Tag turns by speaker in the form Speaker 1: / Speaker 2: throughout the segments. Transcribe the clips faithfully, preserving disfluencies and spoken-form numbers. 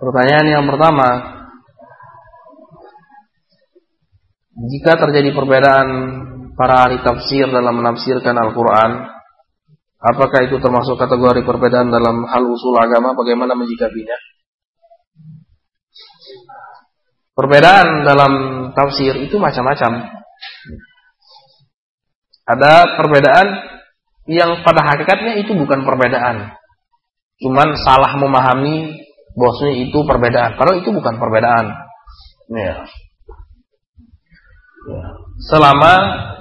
Speaker 1: Pertanyaan yang pertama, jika terjadi perbedaan para ahli tafsir dalam menafsirkan Al-Quran, apakah itu termasuk kategori perbedaan dalam hal usul agama? Bagaimana menyikapinya? Perbedaan dalam tafsir itu macam-macam. Ada perbedaan yang pada hakikatnya itu bukan perbedaan, cuman salah memahami bahwasanya itu perbedaan, padahal itu bukan perbedaan. Ya. Ya. Selama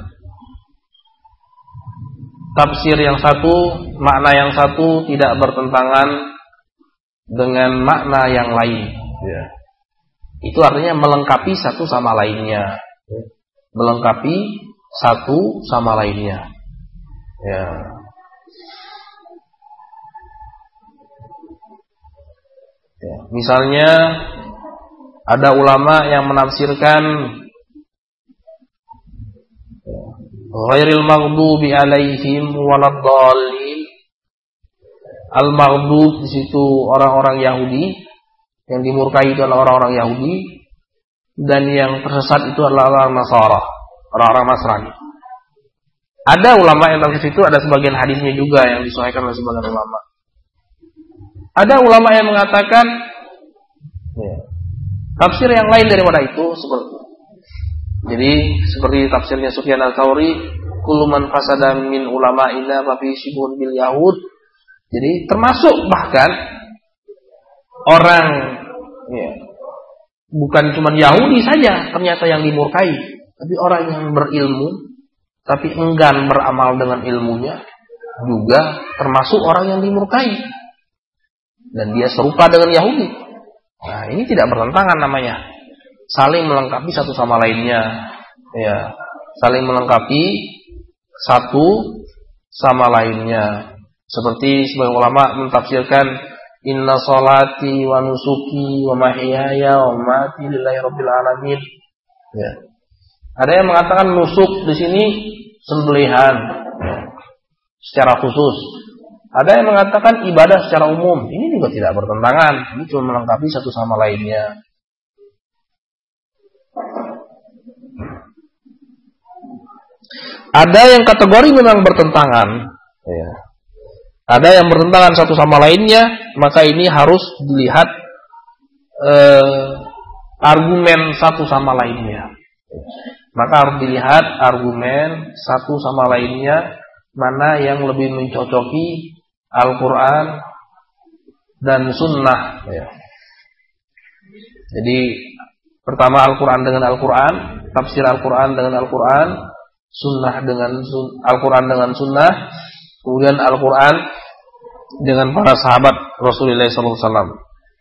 Speaker 1: tafsir yang satu, makna yang satu tidak bertentangan dengan makna yang lain. Ya. Itu artinya melengkapi satu sama lainnya. Ya. Melengkapi satu sama lainnya. Ya. Ya. Misalnya ada ulama yang menafsirkan ghairil maghdubi alaihim waladdallin. Al-maghdub di situ orang-orang Yahudi, yang dimurkai itu adalah orang-orang Yahudi, dan yang tersesat itu adalah orang Nasara, orang-orang Nasrani. Ada ulama yang tafsir itu ada sebagian hadisnya juga yang disahihkan oleh sebagian ulama. Ada ulama yang mengatakan ya, tafsir yang lain daripada itu seperti jadi seperti tafsirnya Sufyan Ats-Tsauri, kullu man fasada min ulama'ina fa fi shibhun bil yahud. Jadi termasuk bahkan orang ya, bukan cuma Yahudi saja ternyata yang dimurkai, tapi orang yang berilmu tapi enggan beramal dengan ilmunya juga termasuk orang yang dimurkai. Dan dia serupa dengan Yahudi. Nah, ini tidak bertentangan namanya. Saling melengkapi satu sama lainnya. Ya, saling melengkapi satu sama lainnya. Seperti sebagian ulama mentafsirkan inna sholati wa nusuki wa mahyaya wa mamati lillahi rabbil alamin. Ya. Ada yang mengatakan nusuk di sini sembelihan secara khusus. Ada yang mengatakan ibadah secara umum. Ini juga tidak bertentangan. Ini cuma melengkapi satu sama lainnya. Ada yang kategori memang bertentangan. Ya. Ada yang bertentangan satu sama lainnya, maka ini harus dilihat eh, argumen satu sama lainnya. Maka harus dilihat argumen satu sama lainnya, mana yang lebih mencocoki Al-Quran dan Sunnah. Ya. Jadi pertama Al-Quran dengan Al-Quran, tafsir Al-Quran dengan Al-Quran, Sunnah dengan sun- Al-Quran dengan Sunnah, kemudian Al-Quran dengan para sahabat Rasulullah shallallahu alaihi wasallam.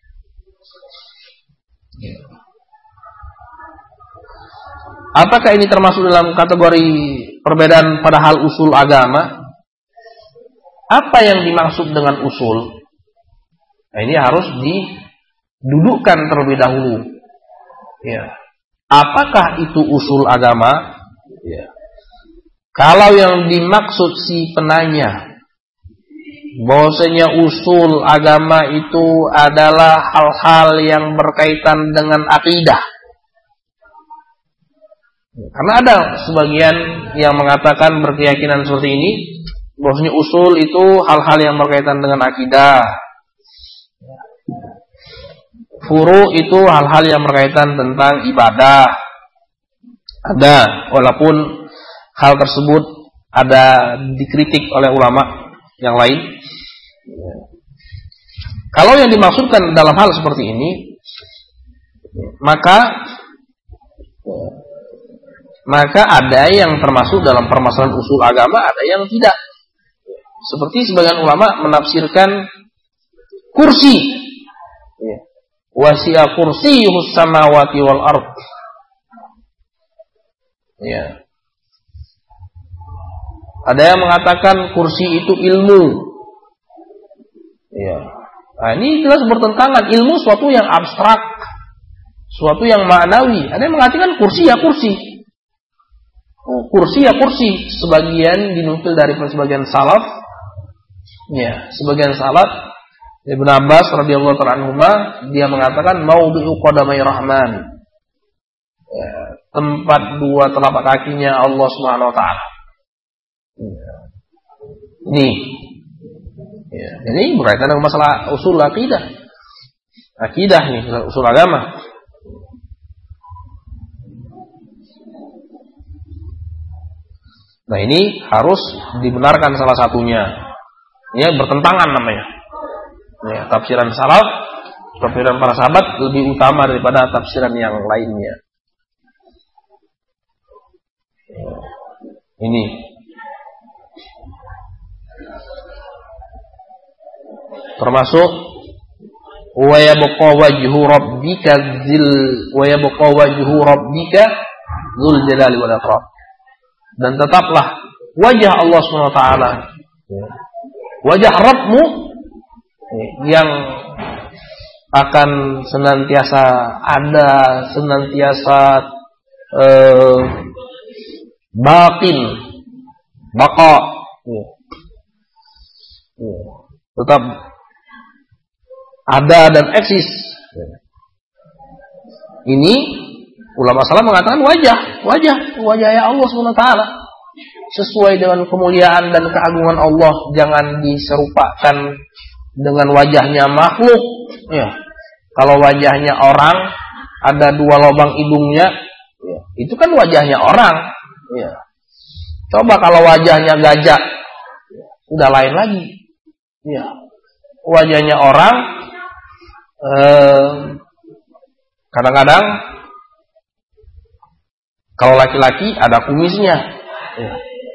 Speaker 1: Apakah ini termasuk dalam kategori perbedaan pada hal usul agama? Apa yang dimaksud dengan usul? Nah, ini harus didudukkan terlebih dahulu. Ya. Apakah itu usul agama? Ya. Kalau yang dimaksud si penanya bahwasanya usul agama itu adalah hal-hal yang berkaitan dengan akidah. Karena ada sebagian yang mengatakan berkeyakinan seperti ini, bahwasanya usul itu hal-hal yang berkaitan dengan akidah. Furu itu hal-hal yang berkaitan tentang ibadah. Ada, walaupun hal tersebut ada dikritik oleh ulama yang lain. Kalau yang dimaksudkan dalam hal seperti ini, maka maka ada yang termasuk dalam permasalahan usul agama, ada yang tidak. Seperti sebagian ulama menafsirkan kursi. Wasi'a kursiyyuhus samawati wal ardh. Ya. Ada yang mengatakan kursi itu ilmu. Ya. Nah, ini jelas bertentangan. Ilmu suatu yang abstrak, suatu yang maknawi. Ada yang mengatakan kursi ya kursi. Oh, kursi ya kursi. Sebagian dinukil dari sebagian salaf. Ya, sebagian salaf Ibnu Abbas radhiyallahu ta'ala anhuma dia mengatakan maudhi'u qadamai rahman. Ya, tempat dua telapak kakinya Allah Subhanahu wa taala. Ya. Ini. Ya, jadi berkaitan dengan masalah usul akidah. Akidah nih, usul agama. Nah, ini harus dibenarkan salah satunya. Ya, bertentangan namanya. Ya, tafsiran salaf, tafsiran para sahabat lebih utama daripada tafsiran yang lainnya. Ya, ini. Termasuk wa yabqa wajhu rabbika dzil wa yabqa wajhu rabbika dzul jalali wal ikram. Dan tetaplah wajah Allah Subhanahu wa taala. Wajah Rabbmu yang akan senantiasa ada, senantiasa eh, batin, baqa. Tetap ada dan eksis. Ini ulama salaf mengatakan wajah, wajah, wajah ya Allah Subhanahu wa taala sesuai dengan kemuliaan dan keagungan Allah, jangan diserupakan dengan wajahnya makhluk. Ya. Kalau wajahnya orang ada dua lubang hidungnya, ya, itu kan wajahnya orang. Ya. Coba kalau wajahnya gajah, ya, sudah lain lagi. Ya. Wajahnya orang eh, kadang-kadang kalau laki-laki ada kumisnya. Ya.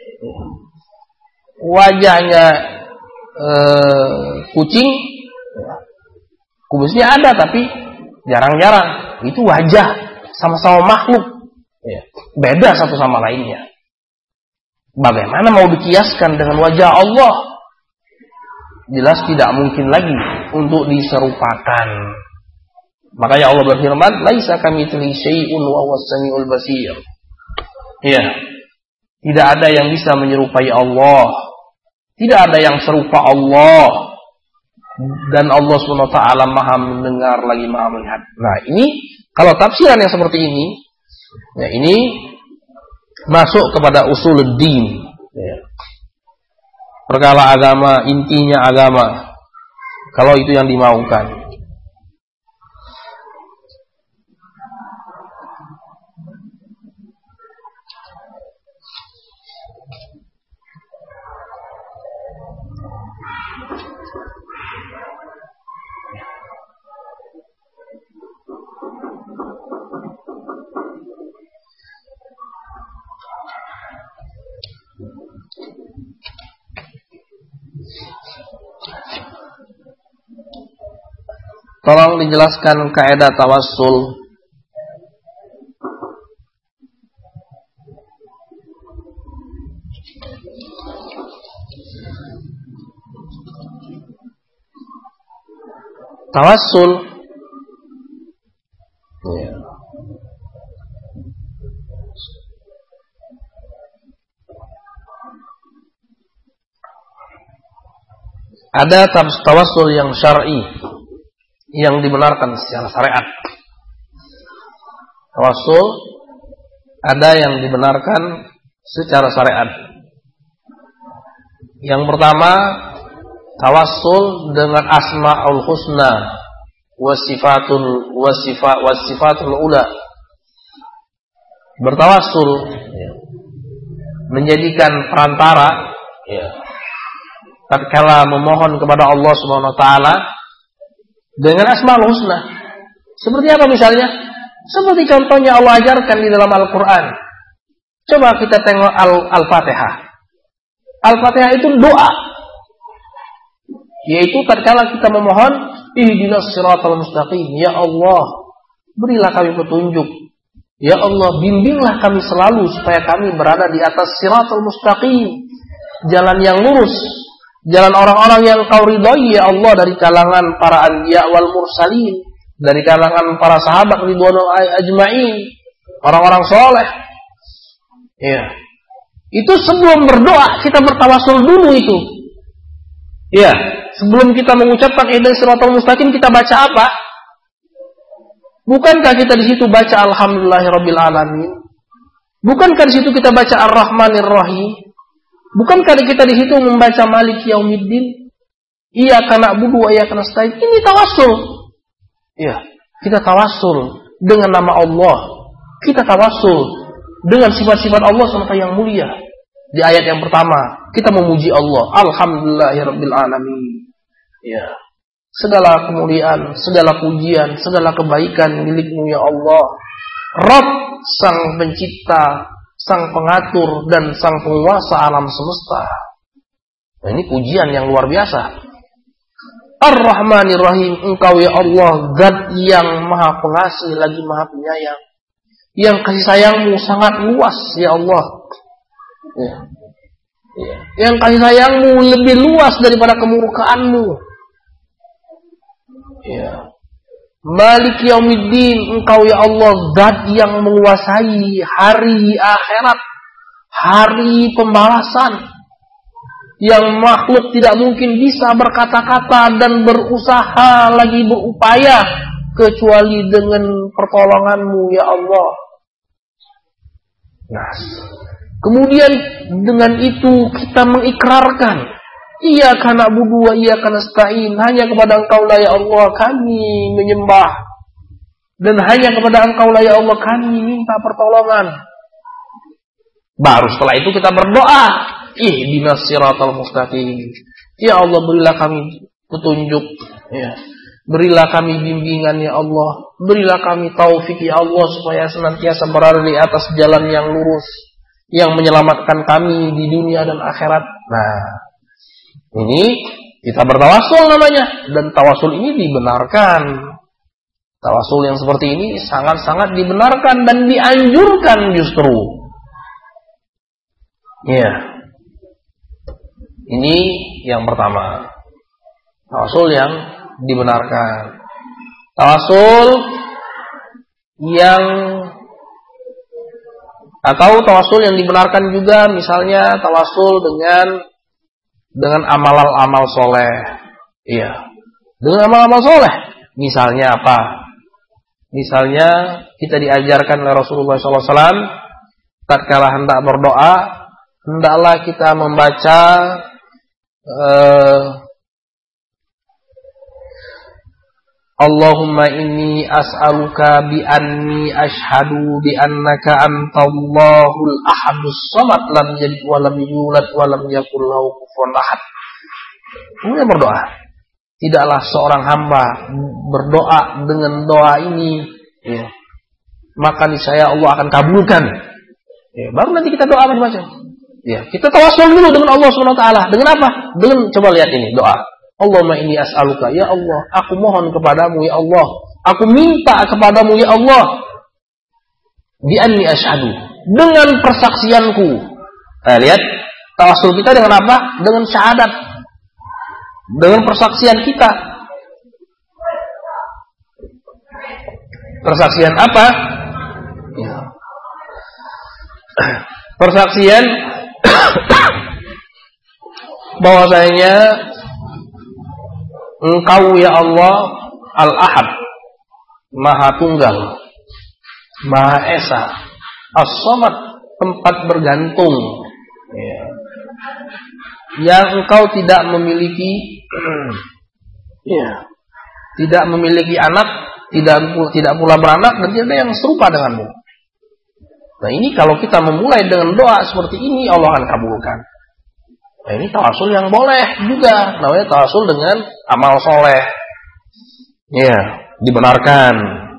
Speaker 1: Wajahnya eh, kucing, kumisnya ada tapi jarang-jarang. Itu wajah, sama-sama makhluk. Ya. Beda satu sama lainnya. Bagaimana mau dikiaskan dengan wajah Allah? Jelas tidak mungkin lagi untuk diserupakan. Makanya Allah berfirman, "Laisa kamitslihi syai'un wa huwas samiul basir." Ya. Tidak ada yang bisa menyerupai Allah. Tidak ada yang serupa Allah. Dan Allah subhanahu wa taala Maha mendengar lagi Maha melihat. Nah, ini kalau tafsiran yang seperti ini, ya ini masuk kepada usuluddin. Ya. Perkara agama, intinya agama. Kalau itu yang dimaukan. Tolong dijelaskan kaidah tawassul. Tawassul ya. Ada tawassul yang syar'i, yang dibenarkan secara syariat. Tawassul ada yang dibenarkan secara syariat. Yang pertama, tawassul dengan asmaul husna wasifatul wasifa wasifatul ula. Bertawassul ya, menjadikan perantara ya, tatkala memohon kepada Allah Subhanahu wa taala dengan asmaul husna. Seperti apa misalnya? Seperti contohnya Allah ajarkan di dalam Al-Qur'an. Coba kita tengok Al-Fatihah. Al-Fatihah itu doa. Yaitu tatkala kita memohon ihdinas siratal mustaqim, ya Allah, berilah kami petunjuk. Ya Allah, bimbinglah kami selalu supaya kami berada di atas siratal mustaqim, jalan yang lurus. Jalan orang-orang yang kau ridhai ya Allah, dari kalangan para anbiya wal mursalin, dari kalangan para sahabat ridwanul ajma'in, orang-orang soleh. Ya. Itu sebelum berdoa kita bertawassul dulu itu. Ya, sebelum kita mengucapkan ihdinas siratal mustaqim kita baca apa? Bukankah kita di situ baca alhamdulillahirabbil alamin? Bukankah di situ kita baca ar-rahmanir rahim? Bukankah kita di situ membaca maliki yaumiddin? Iyyaka na'budu wa iyyaka nasta'in? Ini tawassul. Ya, kita tawassul dengan nama Allah. Kita tawassul dengan sifat-sifat Allah subhanahu wa taala yang mulia. Di ayat yang pertama, kita memuji Allah. Alhamdulillahirabbil alamin. Ya. Segala kemuliaan, segala pujian, segala kebaikan milik-Mu ya Allah. Rabb, sang pencipta, sang pengatur dan sang penguasa alam semesta. Nah, ini pujian yang luar biasa. Ar-Rahmanir Rahim, Engkau ya Allah, Zat yang Maha Pengasih lagi Maha Penyayang. Yang kasih sayang-Mu sangat luas ya Allah. Ya. Ya. Yang kasih sayang-Mu lebih luas daripada kemurkaan-Mu. Ya. Malik yaumiddin, Engkau ya Allah, Zat yang menguasai hari akhirat, hari pembalasan, yang makhluk tidak mungkin bisa berkata-kata dan berusaha lagi berupaya kecuali dengan pertolongan-Mu ya Allah. Nah, kemudian dengan itu kita mengikrarkan Iyyaka na'budu wa iyyaka nasta'in, hanya kepada Engkau lah ya Allah kami menyembah, dan hanya kepada Engkau lah ya Allah kami minta pertolongan. Baru setelah itu kita berdoa, ihdinas siratal mustaqim. Ya Allah, berilah kami petunjuk, ya. Berilah kami bimbingan ya Allah. Berilah kami taufik ya Allah, supaya senantiasa berada di atas jalan yang lurus, yang menyelamatkan kami di dunia dan akhirat. Nah, ini kita bertawasul namanya. Dan tawasul ini dibenarkan. Tawasul yang seperti ini sangat-sangat dibenarkan dan dianjurkan justru. Ya. Ini yang pertama. Tawasul yang dibenarkan. Tawasul yang atau tawasul yang dibenarkan juga, misalnya tawasul dengan dengan amal-amal soleh. Iya. Dengan amal-amal soleh. Misalnya apa? Misalnya kita diajarkan oleh Rasulullah shallallahu alaihi wasallam, tatkala hendak berdoa, hendaklah kita membaca uh, Allahumma inni as'aluka bi anni ashhadu bi annaka antallahul ahadus samad lam yalid wa lam yulad wa lam yakul lahu kufuwan ahad. Kemudian berdoa. Tidaklah seorang hamba berdoa dengan doa ini, ya, maka niscaya Allah akan kabulkan. Ya, baru nanti kita doa macam-macam. Ya, kita tawassul dulu dengan Allah Subhanahu wa taala. Dengan apa? Dengan, coba lihat ini doa. Allahumma inni as'aluka, ya Allah, aku mohon kepadamu ya Allah, aku minta kepadamu ya Allah, bi anni asyhadu, dengan persaksianku. Nah, lihat, tawassul kita dengan apa? Dengan syahadat, dengan persaksian kita. Persaksian apa? Ya. Persaksian bahwasanya Engkau ya Allah Al-Ahad, Maha Tunggal, Maha Esa, As-Samad, tempat bergantung, ya, yang Engkau tidak memiliki, ya, tidak memiliki anak, tidak tidak pula beranak, dan tidak ada yang serupa denganmu. Nah, ini kalau kita memulai dengan doa seperti ini, Allah akan kabulkan. Nah, ini tawasul yang boleh juga, namanya tawasul dengan amal soleh, ya, dibenarkan.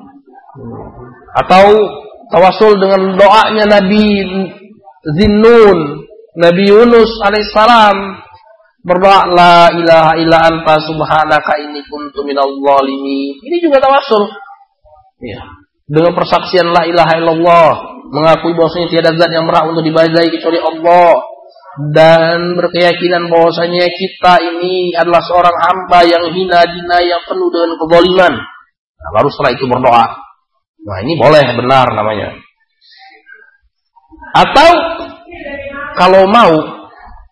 Speaker 1: Atau tawasul dengan doanya Nabi Zinnun, Nabi Yunus alaihissalam, berdoa la ilaha illa anta subhanaka inni kuntu minadh dhalimin. Ini juga tawasul, ya, dengan persaksian la ilaha illallah, mengakui bahwasanya tiada zat yang berhak untuk diibadahi kecuali Allah, dan berkeyakinan bahwasanya kita ini adalah seorang hamba yang hina dina, yang penuh dengan kezaliman. Nah, baru setelah itu berdoa. Nah, ini boleh, benar namanya. Atau kalau mau,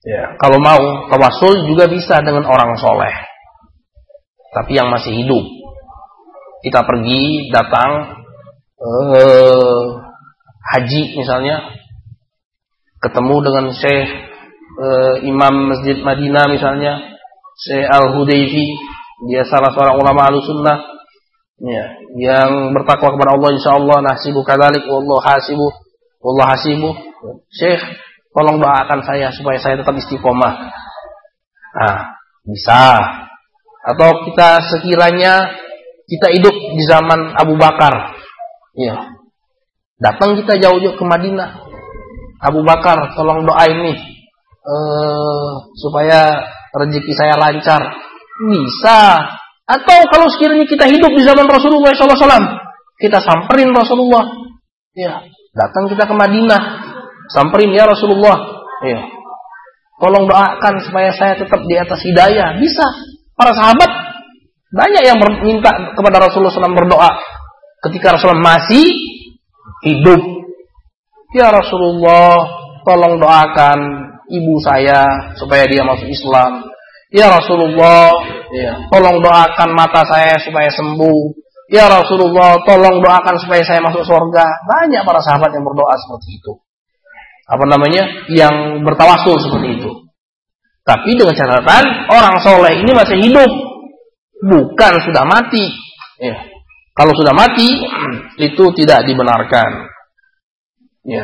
Speaker 1: Ya, kalau mau tawasul juga bisa dengan orang soleh, tapi yang masih hidup. Kita pergi datang eh, haji misalnya, ketemu dengan Syekh eh, Imam Masjid Madinah misalnya, Syekh Al-Hudayfi, dia salah seorang ulama Ahlussunnah, ya, yang bertakwa kepada Allah, insyaallah nasibu kadzalik wallahu hasibuh wallahu hasibuh. Syekh, tolong doakan saya supaya saya tetap istiqomah. Nah, bisa. Atau kita sekiranya kita hidup di zaman Abu Bakar, ya, datang kita jauh-jauh ke Madinah. Abu Bakar, tolong doain nih uh, supaya rezeki saya lancar. Bisa. Atau kalau sekiranya kita hidup di zaman Rasulullah shallallahu alaihi wasallam, kita samperin Rasulullah, ya, datang kita ke Madinah, samperin, ya Rasulullah, ya, tolong doakan supaya saya tetap di atas hidayah. Bisa. Para sahabat banyak yang meminta kepada Rasulullah shallallahu alaihi wasallam berdoa ketika Rasulullah masih hidup. Ya Rasulullah, tolong doakan ibu saya supaya dia masuk Islam. Ya Rasulullah, ya, tolong doakan mata saya supaya sembuh. Ya Rasulullah, tolong doakan supaya saya masuk surga. Banyak para sahabat yang berdoa seperti itu. Apa namanya? Yang bertawasul seperti itu. Tapi dengan catatan orang soleh ini masih hidup, bukan sudah mati. Ya. Kalau sudah mati, itu tidak dibenarkan. Ya.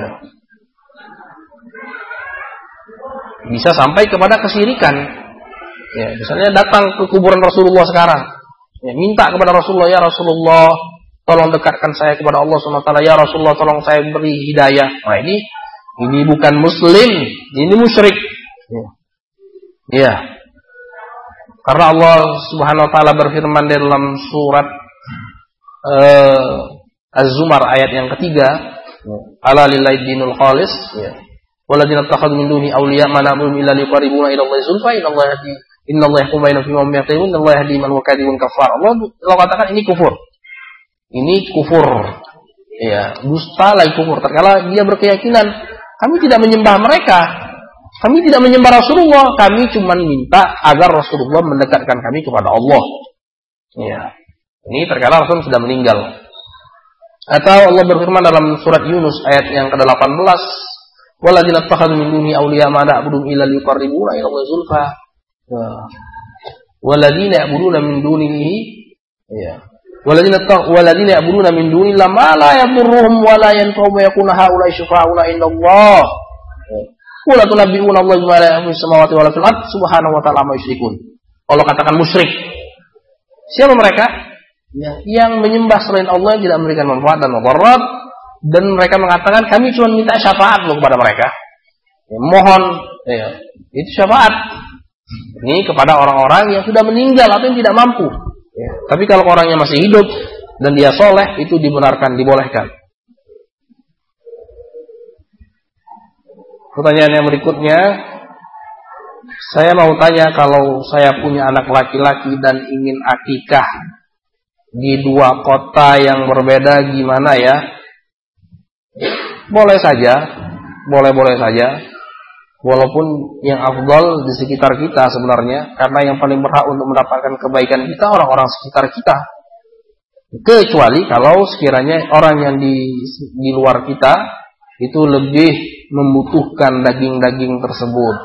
Speaker 1: Bisa sampai kepada kesyirikan. Ya, misalnya datang ke kuburan Rasulullah sekarang, ya, minta kepada Rasulullah, ya Rasulullah, tolong dekatkan saya kepada Allah subhanahu wa taala. Ya Rasulullah, tolong saya beri hidayah. Nah, ini ini bukan muslim, ini musyrik. Ya. Ya. Karena Allah Subhanahu wa taala berfirman dalam surat uh, Az-Zumar ayat yang ketiga, ala lillahi dinul khalis, ya. Walladzina takhadhu min duni awliya ma na'budu illa liqarribuna ila Allahi zulfa innallaha yahdi innallaha yahkumu bainahum fima hum yahtadun innallaha yahdi man huwa kadhibun kafar. Allah Allah katakan ini kufur. Ini kufur. Ya, dusta lagi kufur. Terkala dia berkeyakinan kami tidak menyembah mereka. Kami tidak menyembah Rasulullah, kami cuma minta agar Rasulullah mendekatkan kami kepada Allah. Ya. Ini terkala Rasul sudah meninggal. Atau Allah berfirman dalam surat Yunus ayat yang ke delapan belas, "Walladzina takhadhu min duni awliya ma na'budu illa liqarribuna ila Allahi zulfa." Walladzina ya'buduna min dunihi, ya. Walladzina walladzina ya'buduna min duni ma la yadurruhum wa la yanfa'uhum yakuna haula syufa'una indallah. Wala tunabbi'una Allah bima la ya'lamu samawati wala fil ard subhanahu wa ta'ala ma yusyrikun. Allah katakan musyrik. Siapa mereka? Ya, yang menyembah selain Allah yang tidak memberikan manfaat dan mudarat, dan mereka mengatakan kami cuma minta syafaat loh kepada mereka. Ya, mohon, ya, itu syafaat. Ini kepada orang-orang yang sudah meninggal atau yang tidak mampu. Ya, tapi kalau orangnya masih hidup dan dia soleh, itu dibenarkan, dibolehkan. Pertanyaan yang berikutnya, saya mau tanya, kalau saya punya anak laki-laki dan ingin akikah di dua kota yang berbeda, gimana ya? Boleh saja, boleh-boleh saja. Walaupun yang afdal di sekitar kita sebenarnya, karena yang paling berhak untuk mendapatkan kebaikan kita orang-orang sekitar kita. Kecuali kalau sekiranya orang yang di di luar kita itu lebih membutuhkan daging-daging tersebut.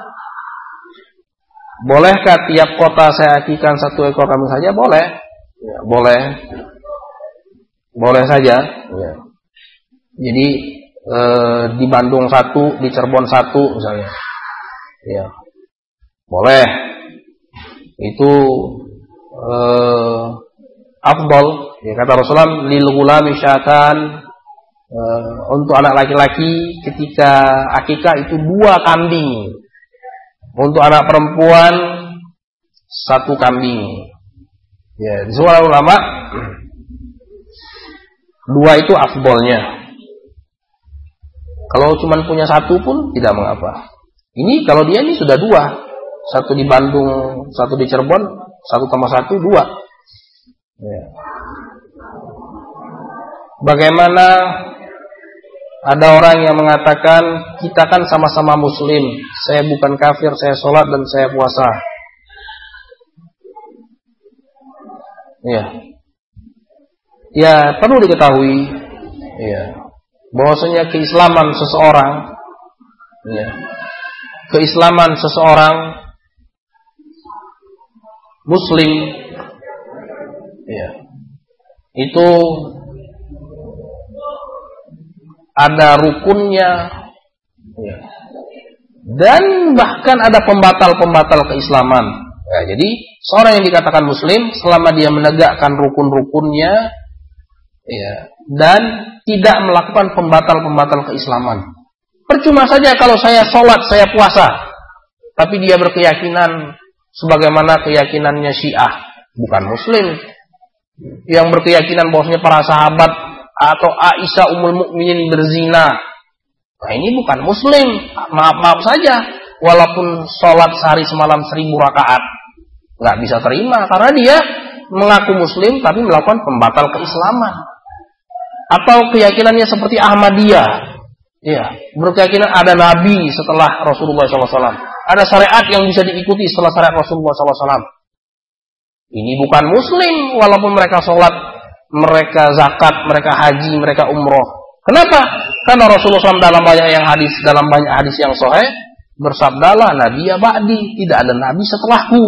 Speaker 1: Bolehkah tiap kota saya akikahkan satu ekor kambing saja? Boleh. Ya, boleh. Boleh saja. Ya. Jadi eh, di Bandung satu, di Cirebon satu misalnya. Ya. Boleh. Itu eh, afdal. Ya, kata Rasulullah, lil ghulami syatan. Uh, untuk anak laki-laki ketika akikah itu dua kambing, untuk anak perempuan satu kambing. Ya, di semua ulama dua itu afdolnya. Kalau cuma punya satu pun tidak mengapa. Ini kalau dia ini sudah dua, satu di Bandung, satu di Cirebon, satu tambah satu dua. Ya. Bagaimana Ada orang yang mengatakan kita kan sama-sama muslim, saya bukan kafir, saya sholat dan saya puasa. Ya, ya perlu diketahui, ya, bahwasanya keislaman seseorang, ya, keislaman seseorang muslim, ya, itu ada rukunnya, ya, dan bahkan ada pembatal-pembatal keislaman. Ya, jadi seorang yang dikatakan muslim selama dia menegakkan rukun-rukunnya, ya, dan tidak melakukan pembatal-pembatal keislaman. Percuma saja kalau saya sholat, saya puasa, tapi dia berkeyakinan sebagaimana keyakinannya Syiah, bukan muslim. Yang berkeyakinan bahwasanya para sahabat atau Aisyah Ummul Mukminin berzina, nah ini bukan muslim. Maaf-maaf saja, walaupun sholat sehari semalam seribu rakaat, nggak bisa terima karena dia mengaku muslim tapi melakukan pembatal keislaman. Atau keyakinannya seperti Ahmadiyah, ya, berkeyakinan ada nabi setelah Rasulullah shallallahu alaihi wasallam, ada syariat yang bisa diikuti setelah syariat Rasulullah shallallahu alaihi wasallam. Ini bukan muslim walaupun mereka sholat, mereka zakat, mereka haji, mereka umroh. Kenapa? Karena Rasulullah shallallahu alaihi wasallam dalam banyak yang hadis, dalam banyak hadis yang sahih bersabdalah, Nabi ya ba'di, tidak ada nabi setelahku.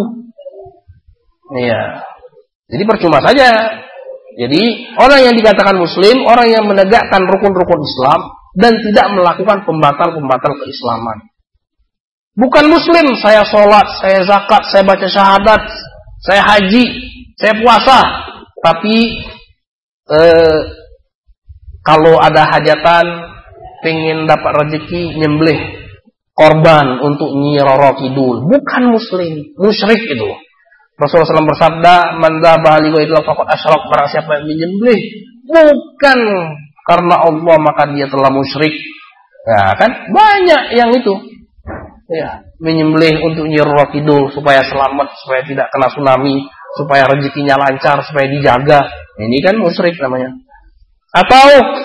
Speaker 1: Iya. Jadi percuma saja. Jadi orang yang dikatakan muslim, orang yang menegakkan rukun-rukun Islam dan tidak melakukan pembatal-pembatal keislaman. Bukan muslim, saya sholat, saya zakat, saya baca syahadat, saya haji, saya puasa, tapi eh, kalau ada hajatan, pengen dapat rezeki, nyembelih korban untuk Nyi Roro Kidul, bukan muslim, musyrik itu. Rasulullah shallallahu alaihi wasallam bersabda, "Man dzabha li ghairillah faqad asyrak." Barang siapa yang menyembelih bukan karena Allah, maka dia telah musyrik. Ya kan? Banyak yang itu. Ya, menyembelih untuk Nyi Roro Kidul supaya selamat, supaya tidak kena tsunami, supaya rezekinya lancar, supaya dijaga. Ini kan musyrik namanya. Atau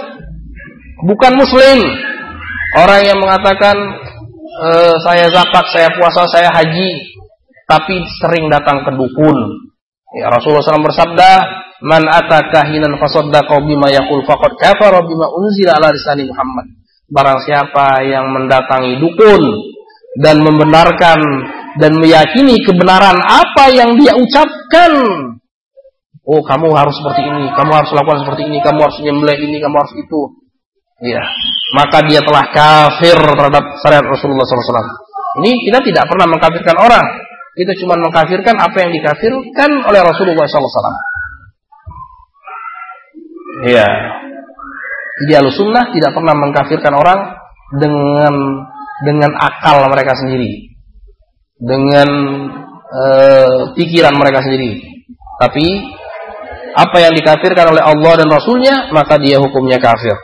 Speaker 1: bukan muslim, orang yang mengatakan e, saya zakat, saya puasa, saya haji, tapi sering datang ke dukun. Ya, Rasulullah shallallahu alaihi wasallam bersabda, "Man ata kahinan fasaddaqa bima yaqul faqad kafara bima unzila ala lisani Muhammad." Barang siapa yang mendatangi dukun dan membenarkan dan meyakini kebenaran apa yang dia ucapkan, oh kamu harus seperti ini, kamu harus lakukan seperti ini, kamu harus nyembelih ini, kamu harus itu, ya, maka dia telah kafir terhadap syariat Rasulullah shallallahu alaihi wasallam. Ini kita tidak pernah mengkafirkan orang, kita cuma mengkafirkan apa yang dikafirkan oleh Rasulullah shallallahu alaihi wasallam. Ya, jadi Ahlussunnah tidak pernah mengkafirkan orang dengan dengan akal mereka sendiri, dengan e, pikiran mereka sendiri. Tapi apa yang dikafirkan oleh Allah dan Rasulnya, maka dia hukumnya kafir.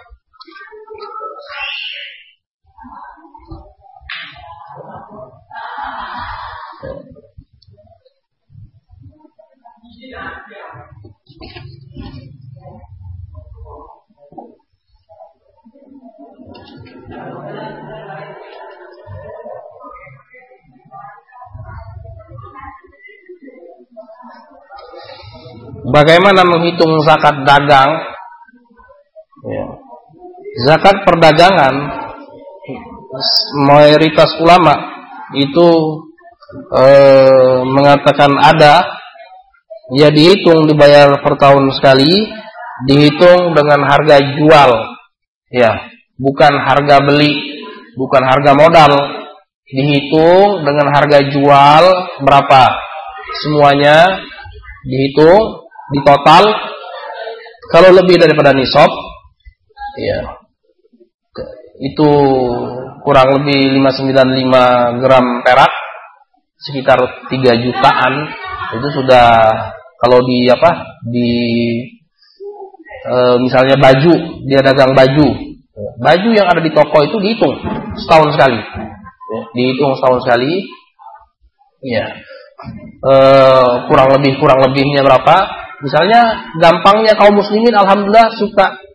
Speaker 1: Bagaimana menghitung zakat dagang? Ya. Zakat perdagangan, mayoritas ulama itu eh, mengatakan ada, ya dihitung dibayar per tahun sekali, dihitung dengan harga jual, ya, bukan harga beli, bukan harga modal, dihitung dengan harga jual berapa, semuanya dihitung. Di total, kalau lebih daripada nisab, ya, itu kurang lebih lima ratus sembilan puluh lima gram perak, sekitar tiga jutaan. Itu sudah, kalau di apa, di e, misalnya baju, dia dagang baju, baju yang ada di toko itu dihitung setahun sekali, ya, dihitung setahun sekali, ya, e, kurang lebih kurang lebihnya berapa? Misalnya gampangnya kaum muslimin alhamdulillah suka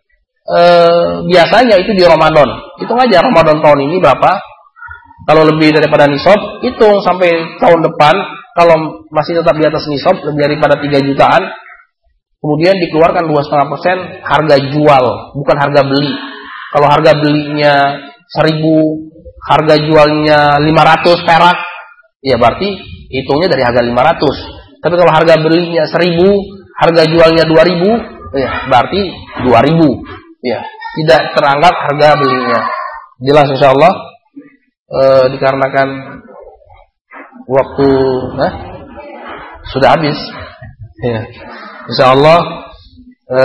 Speaker 1: eh, biasanya itu di Ramadan. Hitung aja Ramadan tahun ini berapa. Kalau lebih daripada nisab, hitung sampai tahun depan. Kalau masih tetap di atas nisab, lebih daripada tiga jutaan, kemudian dikeluarkan dua koma lima persen harga jual, bukan harga beli. Kalau harga belinya seribu, harga jualnya lima ratus perak, ya berarti hitungnya dari harga lima ratus. Tapi kalau harga belinya seribu, harga jualnya dua ribu, ya berarti dua ribu. Ya, tidak teranggap harga belinya. Jelas insyaallah. E, dikarenakan waktu nah, sudah habis. Ya. Insyaallah e,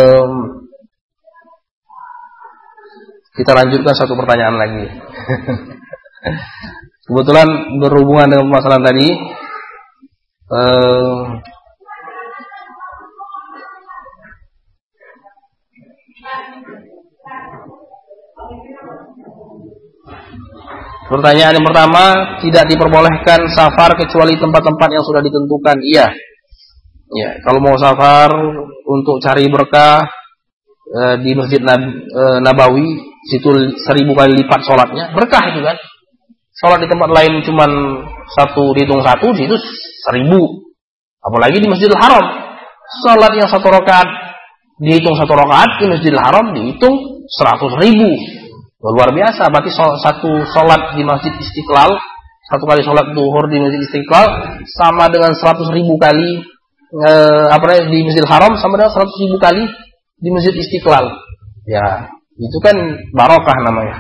Speaker 1: kita lanjutkan satu pertanyaan lagi. Kebetulan berhubungan dengan masalah tadi. Eh, pertanyaan yang pertama, tidak diperbolehkan safar kecuali tempat-tempat yang sudah ditentukan. Iya. Ya, kalau mau safar untuk cari berkah eh, di Masjid Nab- eh, Nabawi, situ seribu kali lipat sholatnya, berkah itu kan. Sholat di tempat lain cuman satu dihitung satu, di situ seribu. Apalagi di Masjidil Haram, sholat yang satu rakaat dihitung satu rakaat, di Masjidil Haram dihitung seratus ribu. Luar biasa. Berarti satu sholat di Masjid Istiqlal, satu kali sholat duhur di Masjid Istiqlal sama dengan seratus ribu kali eh, apa namanya di Masjidil Haram, sama dengan seratus ribu kali di Masjid Istiqlal. Ya, itu kan barokah namanya.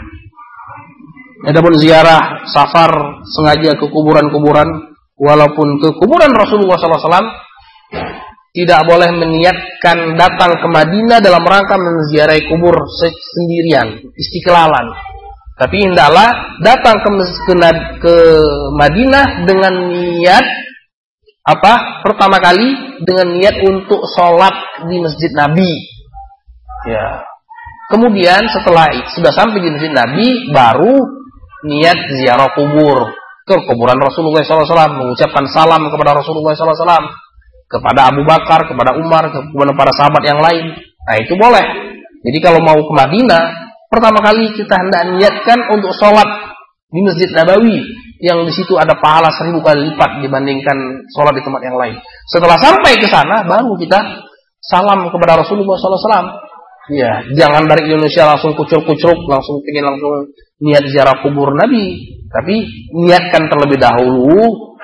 Speaker 1: Adapun ziarah safar sengaja ke kuburan-kuburan, walaupun ke kuburan Rasulullah shallallahu alaihi wasallam, tidak boleh meniatkan datang ke Madinah dalam rangka menziarahi kubur sendirian, istiqlalan. Tapi hendaklah datang ke, ke, ke Madinah dengan niat apa? Pertama kali dengan niat untuk sholat di Masjid Nabi. Ya. Kemudian setelah sudah sampai di Masjid Nabi, baru niat ziarah kubur ke kuburan Rasulullah shallallahu alaihi wasallam, mengucapkan salam kepada Rasulullah shallallahu alaihi wasallam, kepada Abu Bakar, kepada Umar, kepada para sahabat yang lain. Nah itu boleh. Jadi kalau mau ke Madinah, pertama kali kita hendak niatkan untuk sholat di Masjid Nabawi, yang di situ ada pahala seribu kali lipat dibandingkan sholat di tempat yang lain. Setelah sampai ke sana, baru kita salam kepada Rasulullah shallallahu alaihi wasallam. Ya, jangan dari Indonesia langsung kucur-kucruk, langsung ingin langsung niat ziarah kubur Nabi, tapi niatkan terlebih dahulu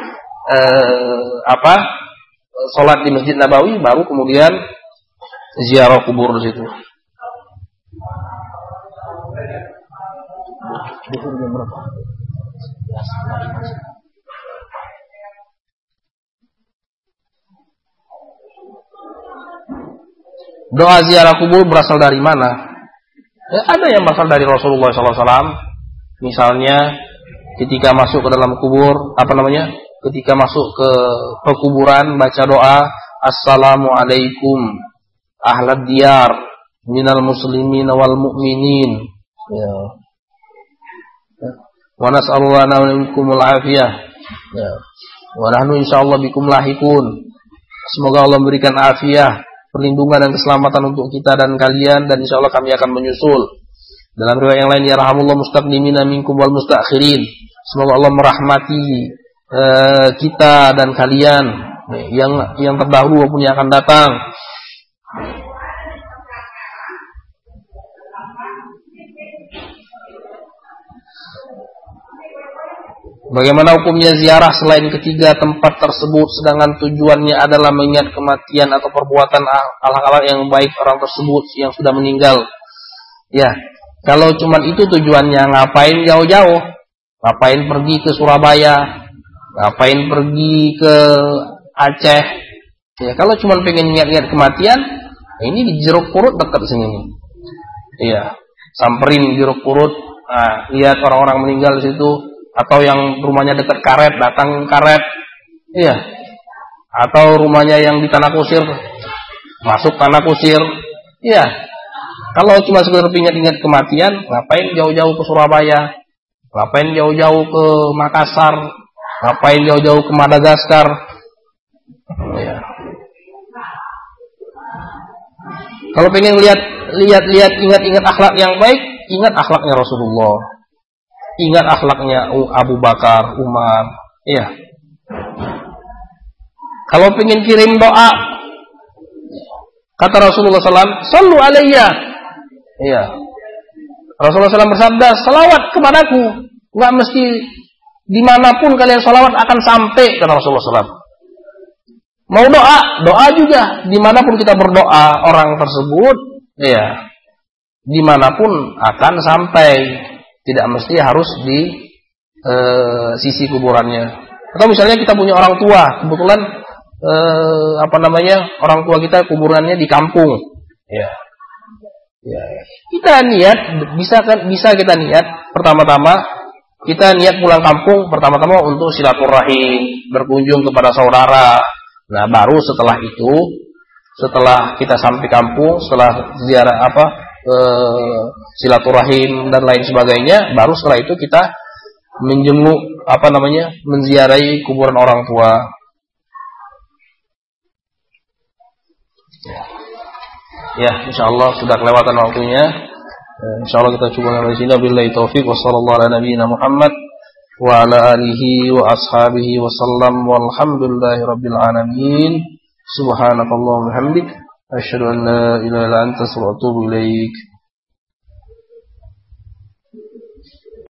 Speaker 1: eh, apa sholat di Masjid Nabawi, baru kemudian ziarah kubur di situ. Doa ziarah kubur berasal dari mana? Ya, ada yang berasal dari Rasulullah shallallahu alaihi wasallam. Misalnya ketika masuk ke dalam kubur, apa namanya? Ketika masuk ke pekuburan, baca doa, Assalamualaikum ahlad diyar minal muslimin wal mu'minin. Ya. Wa nas'alullah minkumul afiyah. Ya. Wa nahnu insyaallah bikum lahikun. Semoga Allah memberikan afiyah, perlindungan dan keselamatan untuk kita dan kalian, dan insyaallah kami akan menyusul. Dalam riwayat yang lain, ya rahamullah mustaqdimina minkum wal mustakhirin. Semoga Allah merahmati uh, kita dan kalian, yang yang terdahulu maupun yang akan datang. Bagaimana hukumnya ziarah selain ketiga tempat tersebut, sedangkan tujuannya adalah mengingat kematian atau perbuatan hal-hal yang baik orang tersebut yang sudah meninggal? Ya, kalau cuma itu tujuannya, ngapain jauh-jauh? Ngapain pergi ke Surabaya? Ngapain pergi ke Aceh? Ya, kalau cuma pengen ingat-ingat kematian, ini di Jeruk Purut dekat sini. Iya, samperin Jeruk Purut, nah, lihat orang-orang meninggal di situ. Atau yang rumahnya dekat Karet, datang Karet, iya. Atau rumahnya yang di Tanah Kusir, masuk Tanah Kusir, iya. Kalau cuma sekedar ingat-ingat kematian, ngapain jauh-jauh ke Surabaya, ngapain jauh-jauh ke Makassar, ngapain jauh-jauh ke Madagaskar, iya. Kalau pengen lihat lihat lihat ingat-ingat akhlak yang baik, ingat akhlaknya Rasulullah. Ingat akhlaknya Abu Bakar, Umar. Iya. Kalau pengen kirim doa, kata Rasulullah sallallahu alaihi wasallam, "Shallu alayya." Iya. Rasulullah sallallahu alaihi wasallam bersabda, "Salawat kepadaku." Enggak mesti dimanapun kalian salawat akan sampai, kata Rasulullah sallallahu alaihi wasallam. Mau doa, doa juga. Dimanapun kita berdoa, orang tersebut, ya, dimanapun akan sampai. Tidak mesti harus di e, sisi kuburannya. Atau misalnya kita punya orang tua, kebetulan e, apa namanya, orang tua kita kuburannya di kampung. Ya. Ya. Kita niat, bisa bisa kita niat pertama-tama, kita niat pulang kampung pertama-tama untuk silaturahim, berkunjung kepada saudara. Nah, baru setelah itu, setelah kita sampai kampung, setelah ziarah apa, e, silaturahim dan lain sebagainya, baru setelah itu kita menjenguk apa namanya, menziarahi kuburan orang tua. Ya, insyaallah sudah kelewatan waktunya. Insyaallah kita coba sampai sini. Billahi taufik wa sallallahu ala nabiyyina Muhammad wa ala alihi wa ashabihi wa sallam walhamdulillahi rabbil alamin. Subhanakallahumma wa bihamdik asyhadu an la ilaha illa anta astaghfiruka wa atubu ilaik.